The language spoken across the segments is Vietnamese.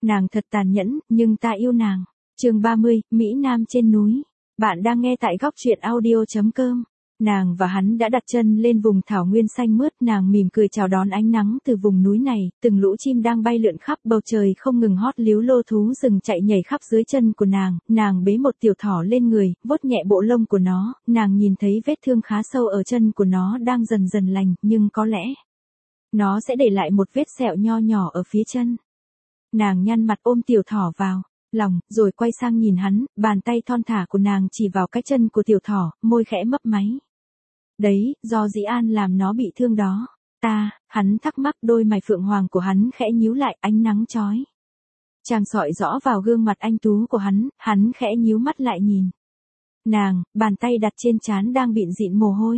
Nàng thật tàn nhẫn, nhưng ta yêu nàng. Chương 30, Mỹ Nam trên núi. Bạn đang nghe tại góc truyện audio.com. Nàng và hắn đã đặt chân lên vùng thảo nguyên xanh mướt, nàng mỉm cười chào đón ánh nắng từ vùng núi này, từng lũ chim đang bay lượn khắp bầu trời không ngừng hót líu lô, thú rừng chạy nhảy khắp dưới chân của nàng bế một tiểu thỏ lên người, vuốt nhẹ bộ lông của nó, nàng nhìn thấy vết thương khá sâu ở chân của nó đang dần dần lành, nhưng có lẽ nó sẽ để lại một vết sẹo nho nhỏ ở phía chân. Nàng nhăn mặt ôm tiểu thỏ vào lòng, rồi quay sang nhìn hắn, bàn tay thon thả của nàng chỉ vào cái chân của tiểu thỏ, môi khẽ mấp máy. Đấy, do Dĩ An làm nó bị thương đó. Hắn thắc mắc, đôi mày phượng hoàng của hắn khẽ nhíu lại, ánh nắng chói chang sọi rõ vào gương mặt anh tú của hắn khẽ nhíu mắt lại nhìn nàng, bàn tay đặt trên trán đang bịn dịn mồ hôi.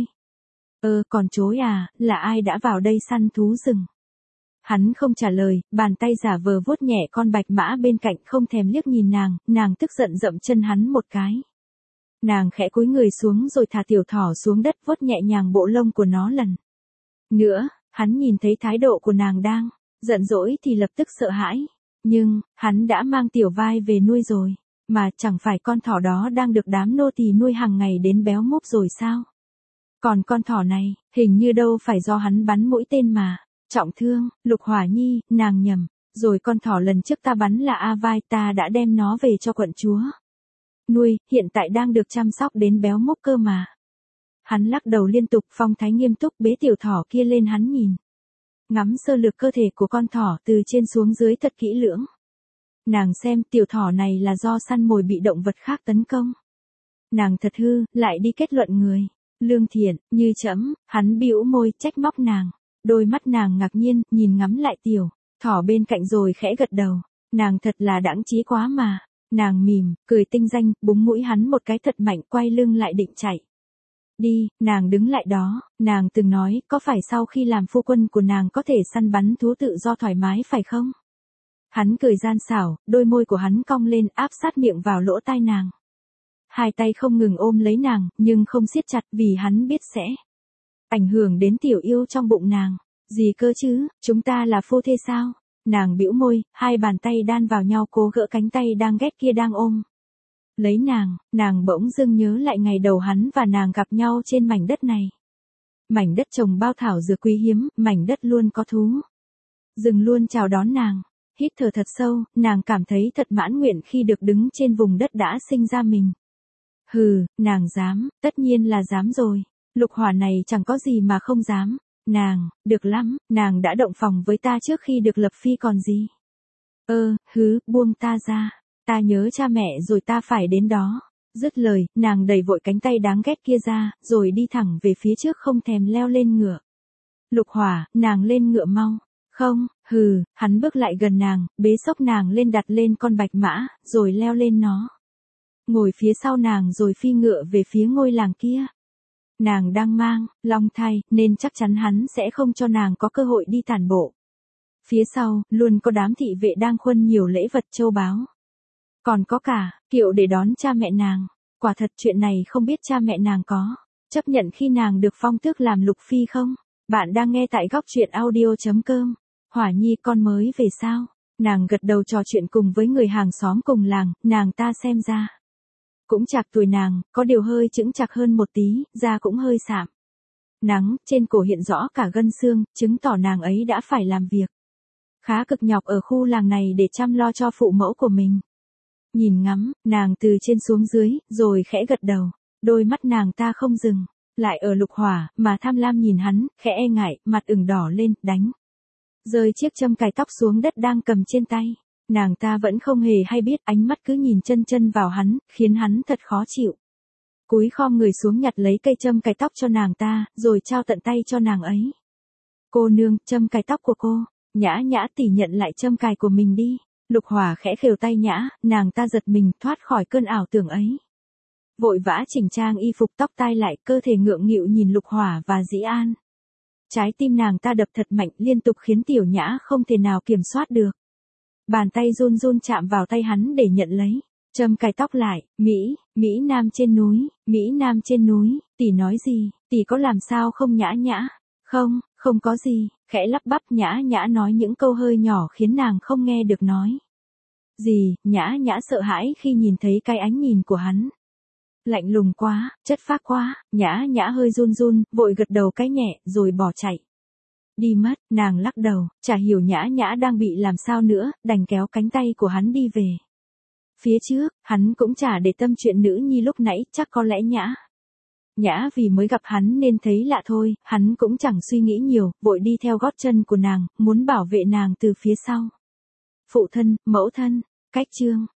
Còn chối à, là ai đã vào đây săn thú rừng? Hắn không trả lời, bàn tay giả vờ vuốt nhẹ con bạch mã bên cạnh, không thèm liếc nhìn nàng tức giận dậm chân hắn một cái. Nàng khẽ cúi người xuống rồi thả tiểu thỏ xuống đất, vuốt nhẹ nhàng bộ lông của nó lần nữa. Hắn nhìn thấy thái độ của nàng đang giận dỗi thì lập tức sợ hãi. Nhưng, hắn đã mang tiểu vai về nuôi rồi. Mà chẳng phải con thỏ đó đang được đám nô tỳ nuôi hàng ngày đến béo múp rồi sao? Còn con thỏ này, hình như đâu phải do hắn bắn mũi tên mà trọng thương. Lục Hỏa Nhi, nàng nhầm. Rồi con thỏ lần trước ta bắn là A Vai, ta đã đem nó về cho quận chúa nuôi, hiện tại đang được chăm sóc đến béo mốc cơ mà. Hắn lắc đầu liên tục, phong thái nghiêm túc bế tiểu thỏ kia lên, hắn nhìn ngắm sơ lược cơ thể của con thỏ từ trên xuống dưới thật kỹ lưỡng. Nàng xem, tiểu thỏ này là do săn mồi bị động vật khác tấn công. Nàng thật hư, lại đi kết luận người lương thiện như trẫm. Hắn bĩu môi trách móc nàng. Đôi mắt nàng ngạc nhiên, nhìn ngắm lại tiểu thỏ bên cạnh rồi khẽ gật đầu. Nàng thật là đãng trí quá mà. Nàng mỉm, cười tinh danh, búng mũi hắn một cái thật mạnh, quay lưng lại định chạy đi. Nàng đứng lại đó, nàng từng nói, có phải sau khi làm phu quân của nàng có thể săn bắn thú tự do thoải mái phải không? Hắn cười gian xảo, đôi môi của hắn cong lên, áp sát miệng vào lỗ tai nàng. Hai tay không ngừng ôm lấy nàng, nhưng không siết chặt, vì hắn biết sẽ ảnh hưởng đến tiểu yêu trong bụng nàng. Gì cơ chứ, chúng ta là phu thê sao? Nàng bĩu môi, hai bàn tay đan vào nhau cố gỡ cánh tay đang ghét kia đang ôm lấy nàng bỗng dưng nhớ lại ngày đầu hắn và nàng gặp nhau trên mảnh đất này. Mảnh đất trồng bao thảo dược quý hiếm, mảnh đất luôn có thú rừng luôn chào đón nàng. Hít thở thật sâu, nàng cảm thấy thật mãn nguyện khi được đứng trên vùng đất đã sinh ra mình. Nàng dám, tất nhiên là dám rồi. Lục Hỏa này chẳng có gì mà không dám. Được lắm, nàng đã động phòng với ta trước khi được lập phi còn gì. Buông ta ra. Ta nhớ cha mẹ rồi, ta phải đến đó. Dứt lời, nàng đẩy vội cánh tay đáng ghét kia ra, rồi đi thẳng về phía trước không thèm leo lên ngựa. Lục Hỏa, nàng lên ngựa mau. Không, hắn bước lại gần nàng, bế xốc nàng lên, đặt lên con bạch mã, rồi leo lên nó. Ngồi phía sau nàng rồi phi ngựa về phía ngôi làng kia. Nàng đang mang long thai, nên chắc chắn hắn sẽ không cho nàng có cơ hội đi tản bộ. Phía sau, luôn có đám thị vệ đang khuân nhiều lễ vật châu báu. Còn có cả kiệu để đón cha mẹ nàng. Quả thật chuyện này không biết cha mẹ nàng có chấp nhận khi nàng được phong tước làm lục phi không? Bạn đang nghe tại góc truyện audio.com. Hỏa Nhi, con mới về sao? Nàng gật đầu trò chuyện cùng với người hàng xóm cùng làng, nàng ta xem ra cũng chạc tuổi nàng, có điều hơi chững chạc hơn một tí, da cũng hơi sạm nắng, trên cổ hiện rõ cả gân xương, chứng tỏ nàng ấy đã phải làm việc khá cực nhọc ở khu làng này để chăm lo cho phụ mẫu của mình. Nhìn ngắm, nàng từ trên xuống dưới, rồi khẽ gật đầu. Đôi mắt nàng ta không dừng lại ở Lục Hỏa, mà tham lam nhìn hắn, khẽ e ngại, mặt ửng đỏ lên, đánh rơi chiếc châm cài tóc xuống đất đang cầm trên tay. Nàng ta vẫn không hề hay biết, ánh mắt cứ nhìn chân vào hắn, khiến hắn thật khó chịu. Cúi khom người xuống nhặt lấy cây châm cài tóc cho nàng ta, rồi trao tận tay cho nàng ấy. Cô nương, châm cài tóc của cô. Nhã Nhã tỷ nhận lại châm cài của mình đi. Lục Hỏa khẽ khều tay Nhã, nàng ta giật mình thoát khỏi cơn ảo tưởng ấy. Vội vã chỉnh trang y phục tóc tai lại, cơ thể ngượng nghịu nhìn Lục Hỏa và Dĩ An. Trái tim nàng ta đập thật mạnh, liên tục khiến tiểu Nhã không thể nào kiểm soát được. Bàn tay run run chạm vào tay hắn để nhận lấy châm cài tóc lại. Mỹ Nam trên núi, Mỹ Nam trên núi, tỷ nói gì? Tỷ có làm sao không Nhã Nhã? Không có gì, khẽ lắp bắp. Nhã Nhã nói những câu hơi nhỏ khiến nàng không nghe được nói. Gì? Nhã Nhã sợ hãi khi nhìn thấy cái ánh nhìn của hắn. Lạnh lùng quá, chất phác quá, Nhã Nhã hơi run run, vội gật đầu cái nhẹ, rồi bỏ chạy. Đi mất, nàng lắc đầu, chả hiểu Nhã Nhã đang bị làm sao nữa, đành kéo cánh tay của hắn đi về. Phía trước, hắn cũng chả để tâm chuyện nữ nhi lúc nãy, chắc có lẽ Nhã vì mới gặp hắn nên thấy lạ thôi, hắn cũng chẳng suy nghĩ nhiều, vội đi theo gót chân của nàng, muốn bảo vệ nàng từ phía sau. Phụ thân, mẫu thân, cách chương.